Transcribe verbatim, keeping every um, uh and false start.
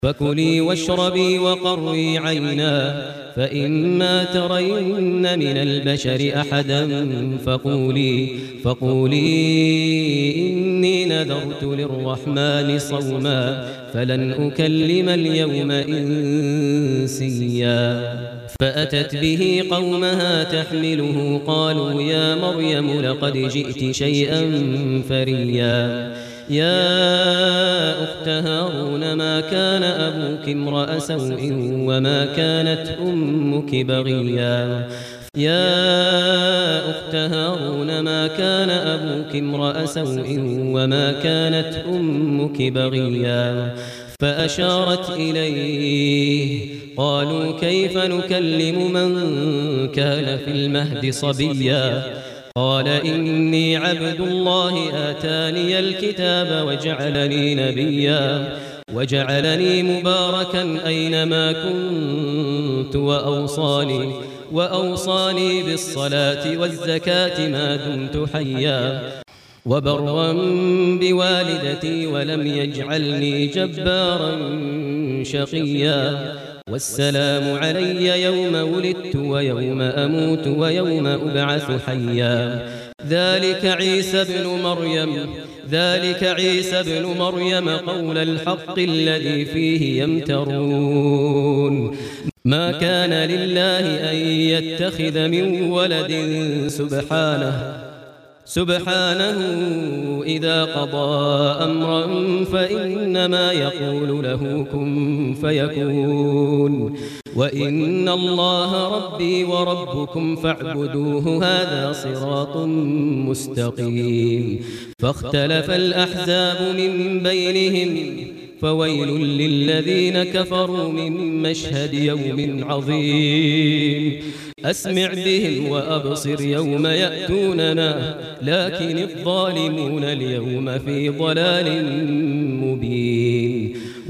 فكلي واشربي وقري عينا، فإما ترين من البشر أحدا فقولي, فقولي إني نذرت للرحمن صوما فلن أكلم اليوم إنسيا. فأتت به قومها تحمله قالوا يا مريم لقد جئت شيئا فريا. يا أخت هارون ما كان أبوك امرأ سوء وما كانت أمك بغيا. يا أخت هارون ما كان أبوك امرأ سوء وما كانت أمك بغيا. فأشارت إليه قالوا كيف نكلم من كان في المهد صبيا. قال إني عبد الله آتاني الكتاب وجعلني نبيا وجعلني مباركا أينما كنت وأوصاني, وأوصاني بالصلاة والزكاة ما دمت حيا وبرا بوالدتي ولم يجعلني جبارا شقيا. والسلام علي يوم ولدت ويوم أموت ويوم أبعث حيا. ذلك عيسى ابن مريم ذلك عيسى ابن مريم قول الحق الذي فيه يمترون. ما كان لله أن يتخذ من ولد سبحانه سبحانه إذا قضى أمرا فإنما يقول له كن فيكون. وإن الله ربي وربكم فاعبدوه هذا صراط مستقيم. فاختلف الأحزاب من بينهم فويل للذين كفروا من مشهد يوم عظيم. أسمع بهم وأبصر يوم يأتوننا لكن الظالمون اليوم في ضلال مبين.